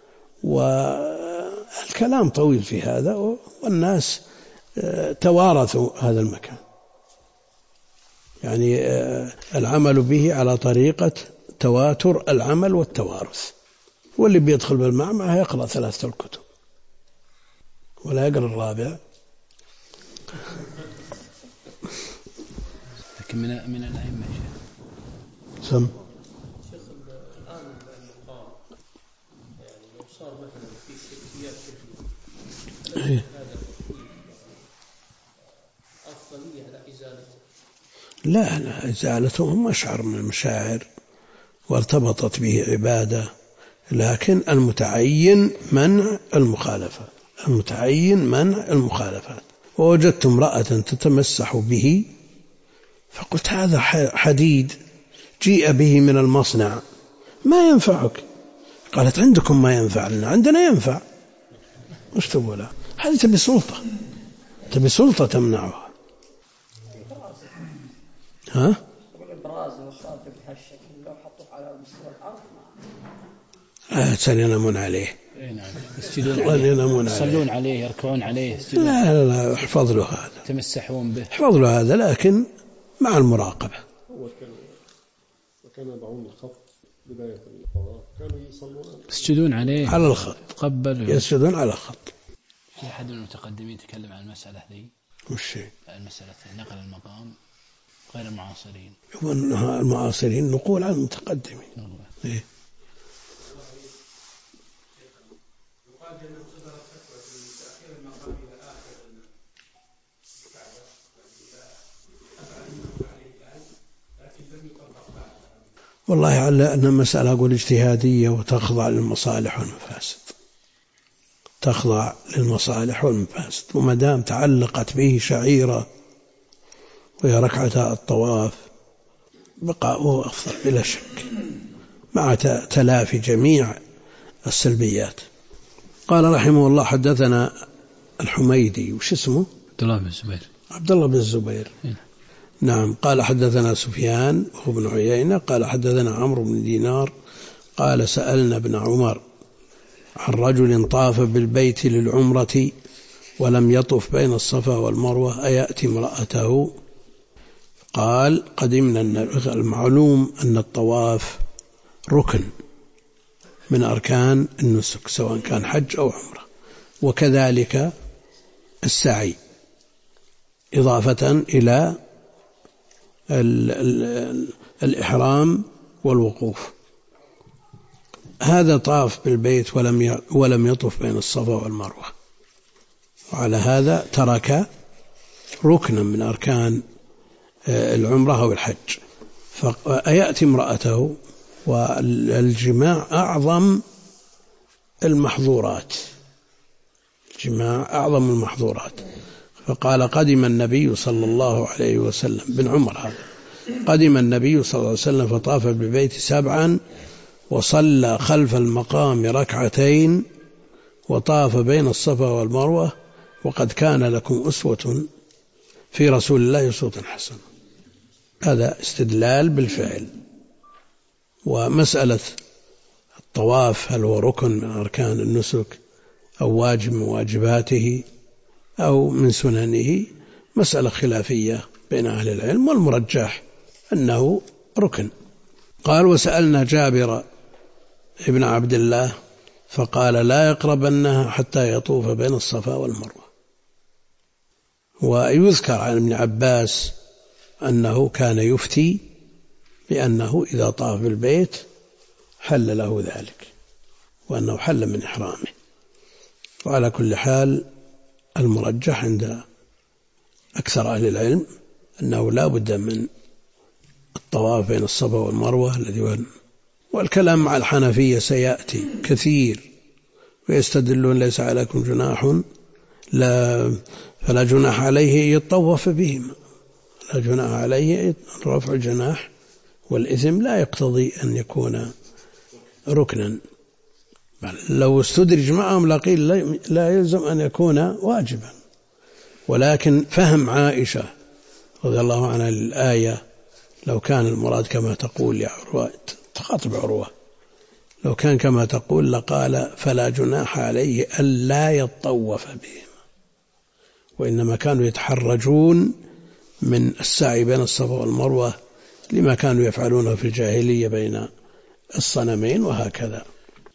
والكلام طويل في هذا، والناس توارثوا هذا المكان، يعني العمل به على طريقة تواتر العمل والتوارث. واللي بيدخل بالمعمعة يقرأ 3 الكتب ولا يقرأ الرابع. لكن من الأئمة سم. شيخ الآن المقام يعني لو صار مثلا في سلوكيات شركية هذا أفضلية على إزالته؟ لا، إزالته مشعر من المشاعر وارتبطت به عبادة، لكن المتعين منع المخالفات. ووجدت امرأة تتمسح به فقلت هذا حديد جيء به من المصنع ما ينفعك. قالت عندكم ما ينفع لنا، عندنا ينفع. مش تقول لا، هذه تبي سلطة تمنعها. الإبراز والصادق بهالشكل لو حطوه على مستوى الأرض سننمون عليه. يصلون عليه يركعون عليه لا احفظ له هذا يتمسحون به احفظ له هذا لكن مع المراقبة. وكانوا يضعون الخط بداية الطواف كانوا يصلون يسجدون عليه على الخط يسجدون على الخط. في أحد من المتقدمين تكلم عن المسألة ذي وش المسألة نقل المقام غير المعاصرين؟ المعاصرين نقول عن المتقدمين. إيه؟ والله على أن المسألة أقول اجتهادية وتخضع للمصالح والمفاسد، تخضع للمصالح والمفاسد، وما دام تعلقت به شعيرة وهي ركعتا الطواف بقاؤه أفضل بلا شك مع تلافي جميع السلبيات. قال رحمه الله حدثنا الحميدي وش اسمه؟ عبد الله بن الزبير. نعم. قال حدثنا سفيان هو بن عيينة قال حدثنا عمرو بن دينار قال سألنا ابن عمر عن رجل طاف بالبيت للعمرة ولم يطف بين الصفا والمروة أيأتي امرأته؟ قال قدمنا. المعلوم أن الطواف ركن من أركان النسك سواء كان حج أو عمرة، وكذلك السعي إضافة إلى الإحرام والوقوف. هذا طاف بالبيت ولم يطف بين الصفا والمروة، وعلى هذا ترك ركنا من أركان العمرة أو الحج. فيأتي امرأته، والجماع أعظم المحظورات، الجماع أعظم المحظورات. فقال قدم النبي صلى الله عليه وسلم بن عمر هذا قدم النبي صلى الله عليه وسلم فطاف بالبيت 7 وصلى خلف المقام 2 ركعتين وطاف بين الصفا والمروة وقد كان لكم أسوة في رسول الله أسوة حسنة. هذا استدلال بالفعل. ومسألة الطواف هل هو ركن من أركان النسك أو واجب من واجباته أو من سننه مسألة خلافية بين أهل العلم، والمرجح أنه ركن. قال وسألنا جابر ابن عبد الله فقال لا يقربنها حتى يطوف بين الصفا والمروة. ويذكر عن ابن عباس أنه كان يفتي بأنه إذا طاف بالبيت حل له ذلك، وأنه حل من إحرامه. وعلى كل حال المرجح عند أكثر أهل العلم أنه لا بد من الطواف بين الصفا والمروة والكلام مع الحنفية سيأتي كثير، ويستدلون ليس عليكم جناح فلا جناح عليه يطوف بهما، لا جناح عليه رفع الجناح، والإثم لا يقتضي أن يكون ركنا. لو استدرج معهم لقيل لا يلزم أن يكون واجبا. ولكن فهم عائشة رضي الله عنها للآية لو كان المراد كما تقول يا عروة، تخاطب عروة، لو كان كما تقول لقال فلا جناح عليه ألا يطوف بهما، وإنما كانوا يتحرجون من السعي بين الصفا والمروة لما كانوا يفعلونه في الجاهلية بين الصنمين وهكذا.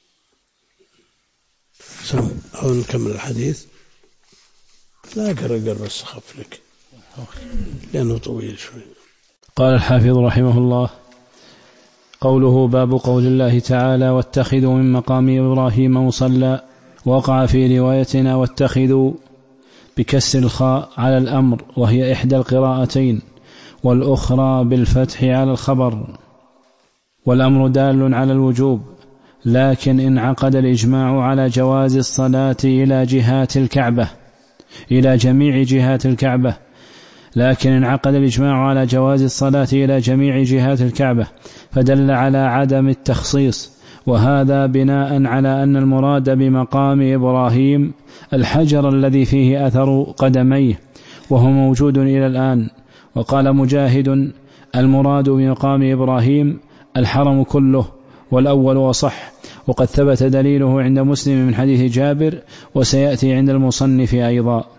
أو نكمل الحديث؟ لا قرر بس خف لك لأنه طويل شوي. قال الحافظ رحمه الله قوله باب قول الله تعالى واتخذوا من مقام إبراهيم مصلى، وقع في روايتنا واتخذوا بكسر الخاء على الأمر وهي إحدى القراءتين، والأخرى بالفتح على الخبر، والأمر دال على الوجوب، لكن انعقد الإجماع على جواز الصلاة إلى جهات الكعبة إلى جميع جهات الكعبة لكن انعقد الإجماع على جواز الصلاة إلى جميع جهات الكعبة فدل على عدم التخصيص، وهذا بناء على أن المراد بمقام إبراهيم الحجر الذي فيه أثر قدميه وهو موجود إلى الآن. وقال مجاهد المراد بمقام إبراهيم الحرم كله، والأول وصح، وقد ثبت دليله عند مسلم من حديث جابر، وسيأتي عند المصنف أيضا.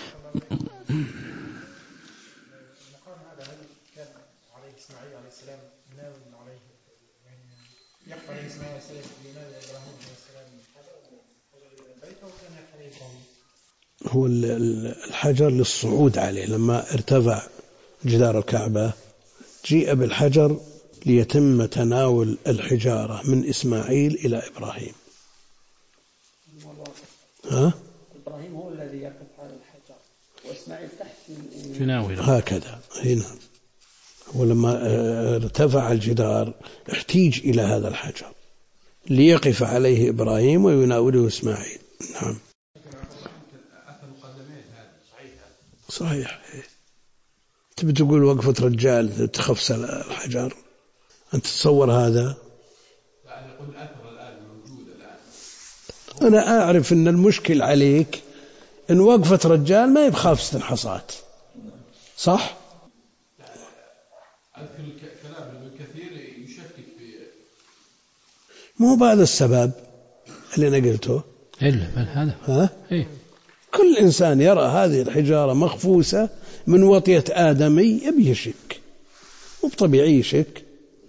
هو الحجر للصعود عليه، لما ارتفع جدار الكعبة جيء بالحجر ليتم تناول الحجارة من إسماعيل إلى إبراهيم. إبراهيم هو الذي يقف على الحجر وإسماعيل تحت تناوله هكذا هنا. ولما ارتفع الجدار احتيج إلى هذا الحجر ليقف عليه إبراهيم ويناوله إسماعيل. نعم صحيح. تبي تقول وقفة رجال تخفس الحجر؟ أنت تتصور هذا؟ أنا أعرف أن المشكل عليك أن وقفة رجال ما يبخافس الحصات، صح؟ أذكر كلام ابن كثير يشكك في، مو بهذا السبب اللي أنا قلته إلا هذا كل إنسان يرى هذه الحجارة مخفوسة من وطية آدمي يبي يشك، مو بطبيعي يشك،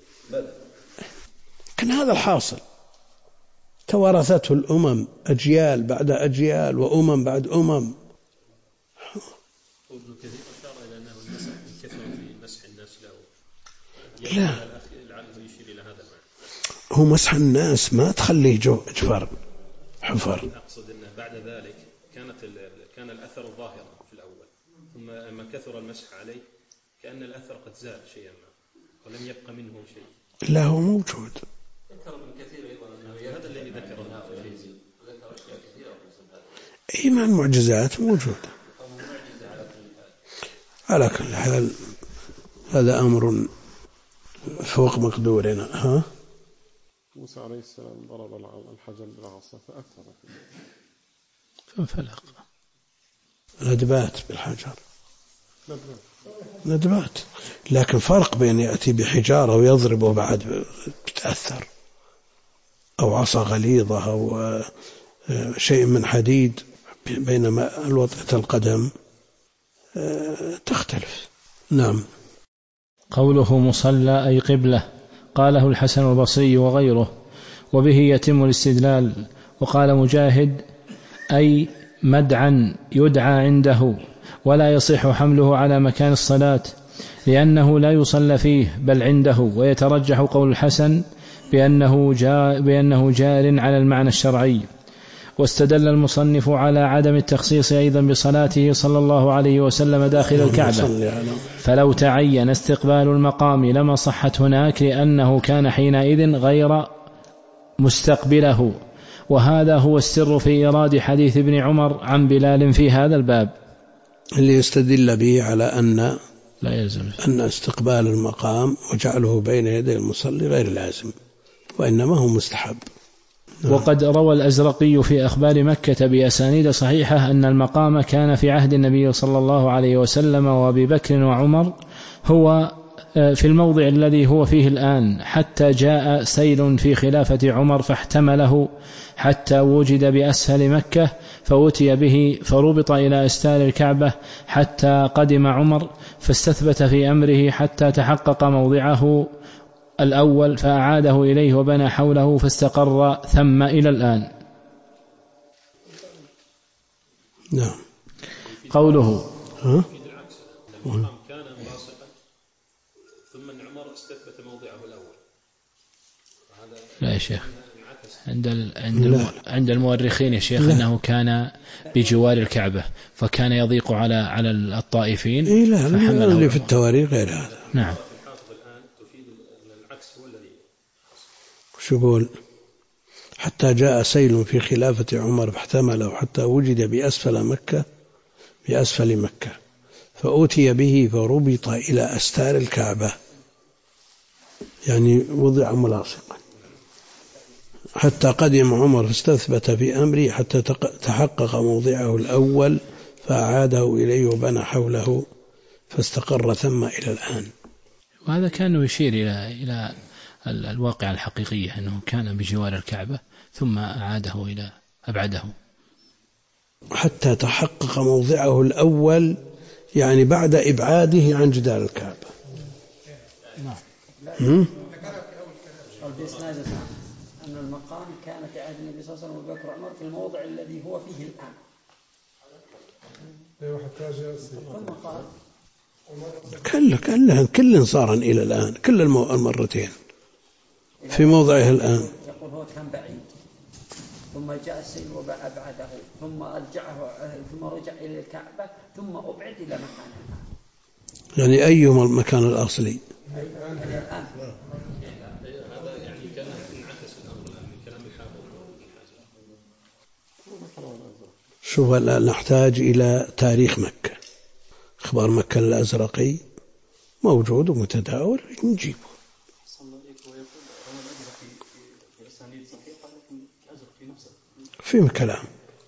لكن هذا الحاصل توارثته الأمم أجيال بعد أجيال وأمم بعد أمم. ابن كثير أشار إلى أنه المسح كثر في مسح الناس له، لا لعله يشير إلى هذا. هو مسح الناس ما تخليه جفر حفر. أقصد أنه بعد ذلك كان الأثر ظاهرا في الأول، ثم لما كثر المسح عليه كأن الأثر قد زال شيئا ما ولم يبقى منه شيء. لا هو موجود. ذكر ابن كثير أيضا أنه هذا الذي ذكره إيه مع المعجزات موجود على كل حال. هذا أمر فوق مقدورنا. موسى عليه السلام ضرب الحجر بالعصا فأثر فانفلق. ندبات بالحجر، ندبات، لكن فرق بين يأتي بحجارة ويضربه بعد بتأثر، أو عصا غليظة أو شيء من حديد، بينما الوطئة القدم تختلف. نعم. قوله مصلى أي قبلة قاله الحسن البصري وغيره، وبه يتم الاستدلال. وقال مجاهد أي مدعا يدعى عنده، ولا يصح حمله على مكان الصلاة لأنه لا يصلى فيه بل عنده. ويترجح قول الحسن بأنه جار على المعنى الشرعي. واستدل المصنف على عدم التخصيص أيضا بصلاته صلى الله عليه وسلم داخل الكعبة، فلو تعين استقبال المقام لما صحت هناك، لأنه كان حينئذ غير مستقبله. وهذا هو السر في إيراد حديث ابن عمر عن بلال في هذا الباب، اللي يستدل به على أن لا يلزم أن استقبال المقام وجعله بين يدي المصلي غير لازم، وإنما هو مستحب. وقد روى الأزرقي في أخبار مكة بأسانيد صحيحة أن المقام كان في عهد النبي صلى الله عليه وسلم وأبي بكر وعمر هو في الموضع الذي هو فيه الآن، حتى جاء سيل في خلافة عمر فاحتمله حتى وجد بأسفل مكة، فأتي به فربط إلى أستار الكعبة حتى قدم عمر، فاستثبت في أمره حتى تحقق موضعه الأول، فأعاده إليه وبنى حوله فاستقر ثم إلى الآن. نعم. قوله كان ملاصقا ثم ان عمر استثبت موضعه الأول. لا يا شيخ، عند المؤرخين يا شيخ أنه كان بجوار الكعبة فكان يضيق على الطائفين. إيه لا اللي في التواريخ غير هذا. نعم. شو يقول؟ حتى جاء سيل في خلافة عمر فاحتمله حتى وجد بأسفل مكة فأتي به فربط إلى أستار الكعبة، يعني وضع ملاصقا، حتى قدم عمر فاستثبت في أمره حتى تحقق موضعه الأول فأعاده إليه وبنى حوله فاستقر ثم إلى الآن. وهذا كان يشير إلى الواقع الحقيقية أنه كان بجوار الكعبة ثم أعاده إلى أبعده حتى تحقق موضعه الأول، يعني بعد إبعاده عن جدار الكعبة. أن المقام كان في عهد النبي صلى الله عليه وسلم وأبي بكر وعمر في الموضع الذي هو فيه الآن. كل صار إلى الآن، كل المرتين في موضعه الآن. يقول هو كان بعيد ثم جاء السيل وأبعده ثم رجع إلى الكعبة ثم أبعد إلى مكانه. يعني أيهما المكان الأصلي؟ الآن. هذا يعني كان انعكس الأمر من كلام الحافظ. شوف نحتاج إلى تاريخ مكة. أخبار مكة الأزرقي موجود ومتداول نجيبه. في كلام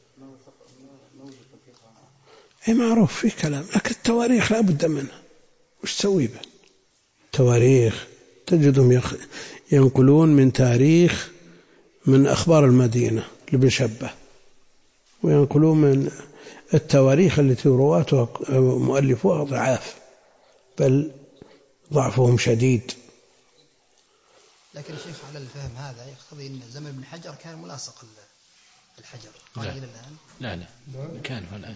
أي معروف، في كلام، لكن التواريخ لا بد منها. وش تسوي به؟ تواريخ تجدهم ينقلون من تاريخ من أخبار المدينة لابن شبه، وينقلون من التواريخ التي رواتها مؤلفوها ضعاف، بل ضعفهم شديد. لكن الشيخ على الفهم هذا يقتضي أن زمن ابن حجر كان ملاصق الحجر قليلا الآن. لا مكانه الآن،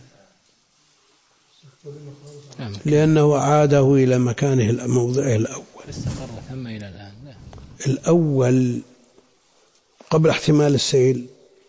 لأنه عاده إلى مكانه موضعه الأول، استقر ثم إلى الآن. لا. الأول قبل احتمال السيل.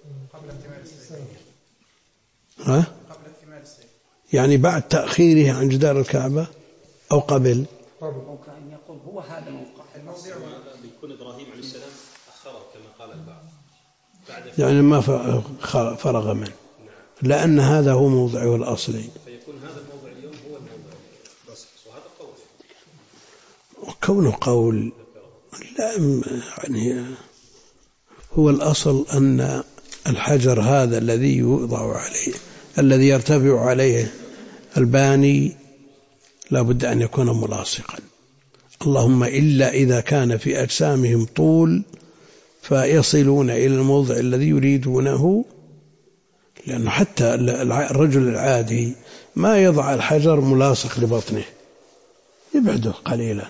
ها؟ يعني بعد تأخيره عن جدار الكعبة أو قبل؟ وكان يقول هو هذا الموقع بيكون إبراهيم عليه السلام أخره كما قال البعض، يعني ما فرغ منه، لأن هذا هو موضعه الأصلي. فيكون هذا الموضع اليوم هو الموضع بس، وهذا قول. وكونه قول لا، يعني هو الأصل أن الحجر هذا الذي يوضع عليه، الذي يرتفع عليه الباني، لا بد أن يكون ملاصقا، اللهم إلا إذا كان في أجسامهم طول فيصلون إلى الموضع الذي يريدونه، لأنه حتى الرجل العادي ما يضع الحجر ملاصق لبطنه، يبعده قليلا.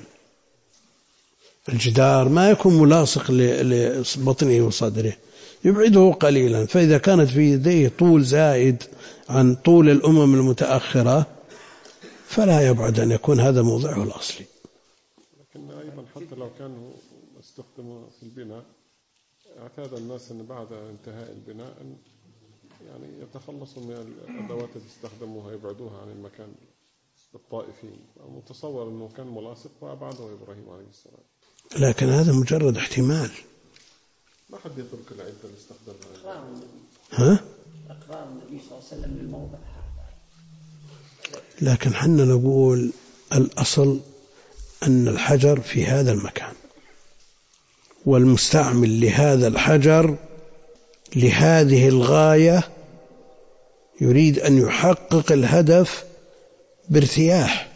الجدار ما يكون ملاصق لبطنه وصدره، يبعده قليلا. فإذا كانت في يديه طول زائد عن طول الأمم المتأخرة فلا يبعد أن يكون هذا موضعه الأصلي. لكن أيضا حتى لو كانوا استخدموا في البناء، اعتاد الناس أن بعد انتهاء البناء يعني يتخلصوا من الأدوات اللي استخدموها، يبعدوها عن المكان الطائفين. متصور أنه كان ملاصق وأبعده إبراهيم عليه السلام، لكن هذا مجرد احتمال، ما حد يترك العدة اللي استخدمها. أقرار النبي صلى الله عليه وسلم للموضع. لكن حنا نقول الأصل أن الحجر في هذا المكان، والمستعمل لهذا الحجر لهذه الغاية يريد أن يحقق الهدف بارتياح،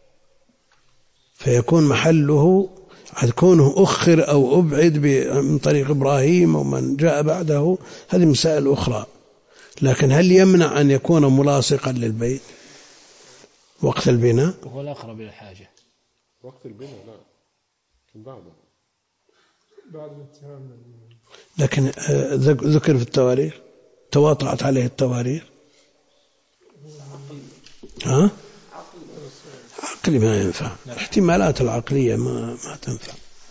فيكون محله عاد كونه أخر أو أبعد من طريق إبراهيم ومن جاء بعده، هذه مسائل أخرى. لكن هل يمنع أن يكون ملاصقا للبيت وقت البناء؟ هو الأقرب إلى الحاجة وقت البناء، لا بعده، بعد الانتهاء من البناء. لكن ذكر في التواريخ، تواطعت عليه التواريخ. عقلي ما ينفع، الاحتمالات العقلية ما تنفع.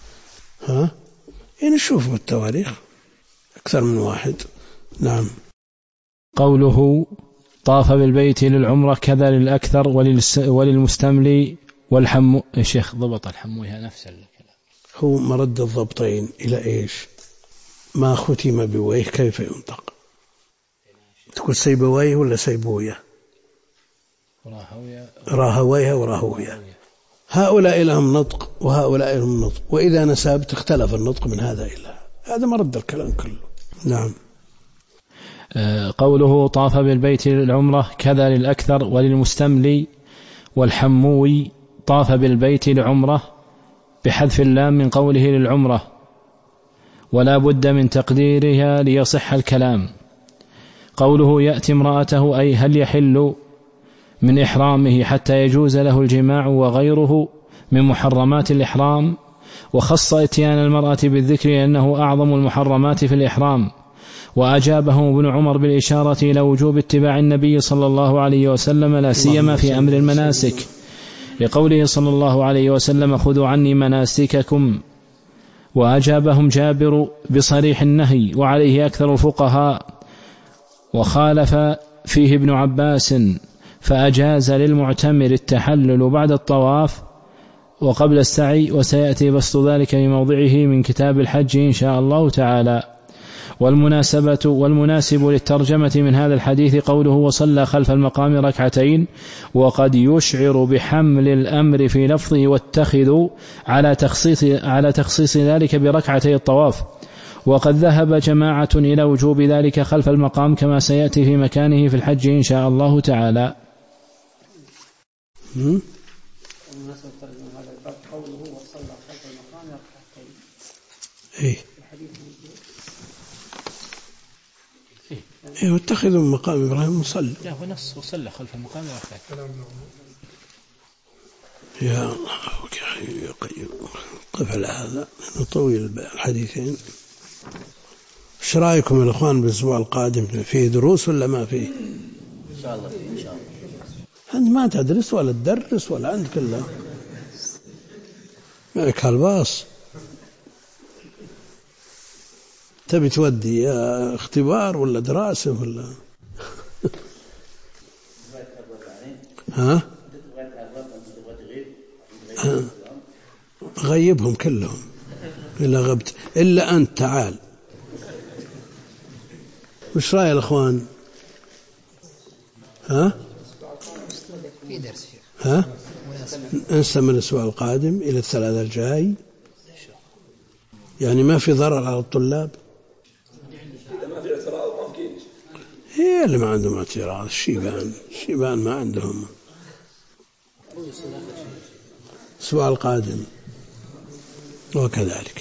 يعني نشوف بالتواريخ أكثر من واحد. نعم. قوله طاف بالبيت للعمرة كذا للأكثر وللمستملي والحمو. الشيخ ضبط الحمويها نفس الكلام، هو مرد الضبطين إلى إيش؟ ما ختم بويه كيف ينطق؟ تقول سيبويه ولا سيبويه؟ راهويه وراهويه. هؤلاء لهم نطق وهؤلاء لهم نطق، وإذا نسبت اختلف النطق من هذا إلى هذا، مرد الكلام كله. نعم. قوله طاف بالبيت للعمرة كذا للأكثر وللمستملي والحموي. طاف بالبيت لعمرة بحذف اللام من قوله للعمرة، ولا بد من تقديرها ليصح الكلام. قوله يأتي امرأته أي هل يحل من إحرامه حتى يجوز له الجماع وغيره من محرمات الإحرام، وخص إتيان المرأة بالذكر لأنه أعظم المحرمات في الإحرام. وأجابه ابن عمر بالإشارة إلى وجوب اتباع النبي صلى الله عليه وسلم لا سيما في أمر المناسك، لقوله صلى الله عليه وسلم خذوا عني مناسككم. وأجابهم جابر بصريح النهي، وعليه أكثر الفقهاء، وخالف فيه ابن عباس فأجاز للمعتمر التحلل بعد الطواف وقبل السعي، وسيأتي بسط ذلك في موضعه من كتاب الحج إن شاء الله تعالى. والمناسب للترجمة من هذا الحديث قوله وصلى خلف المقام ركعتين، وقد يشعر بحمل الأمر في لفظه واتخذوا على تخصيص ذلك بركعتي الطواف، وقد ذهب جماعة إلى وجوب ذلك خلف المقام كما سيأتي في مكانه في الحج إن شاء الله تعالى. قوله وصلى خلف المقام ركعتين. إيه واتخذوا من مقام إبراهيم مصلى. لا هو نص وصلى خلف المقام ركعتين. يا الله يا قيوم قف على هذا نطول الحديثين. ايش رايكم يا اخوان بالاسبوع القادم؟ فيه دروس ولا ما فيه؟ ان شاء الله ان شاء الله. انت ما تدرس ولا تدرس ولا عندك الا مالك هالباص. تبي تودي يا اختبار ولا دراسه ولا ها؟ غيبهم كلهم إلا غبت إلا أنت. تعال وش رأي الأخوان؟ ها؟ ها؟ نستمر الأسبوع القادم إلى الثلاثاء الجاي، يعني ما في ضرر على الطلاب. هي اللي ما عندهم اعتراض. الشيبان ما عندهم. الأسبوع القادم وكذلك.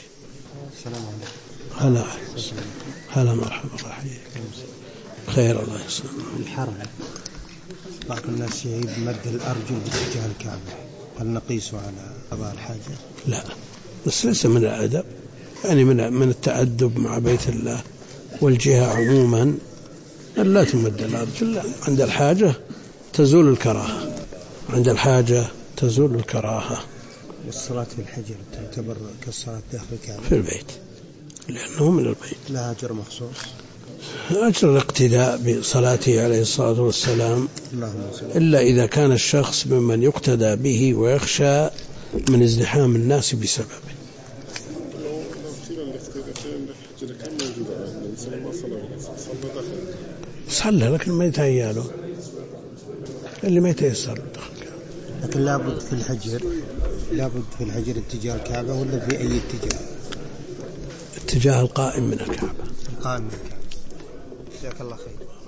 هلا مرحبا رحيم خير الله يسلمك. الحرم بعض الناس يعيد مد الأرجل باتجاه الكعبة، هل نقيسه على قضاء الحاجة؟ لا، بس ليس من الأدب، يعني من التأدب مع بيت الله والجهة عموما أن لا تمد الأرجل. عند الحاجة تزول الكراهة، عند الحاجة تزول الكراهة. والصلاة في الحجر تعتبر كالصلاة داخل الكعبة في البيت لأنه من البيت، لا أجر مخصوص. أجر الاقتداء بصلاته عليه الصلاة والسلام، إلا إذا كان الشخص ممن يقتدى به ويخشى من ازدحام الناس بسببه. صلى لكن ما يتهيأ له، اللي ما يتيسر دخل. لكن لابد في الحجر اتجاه الكعبة ولا في أي اتجاه؟ اتجاه القائم من الكعبة. القائم من الكعبة. جزاك الله خير.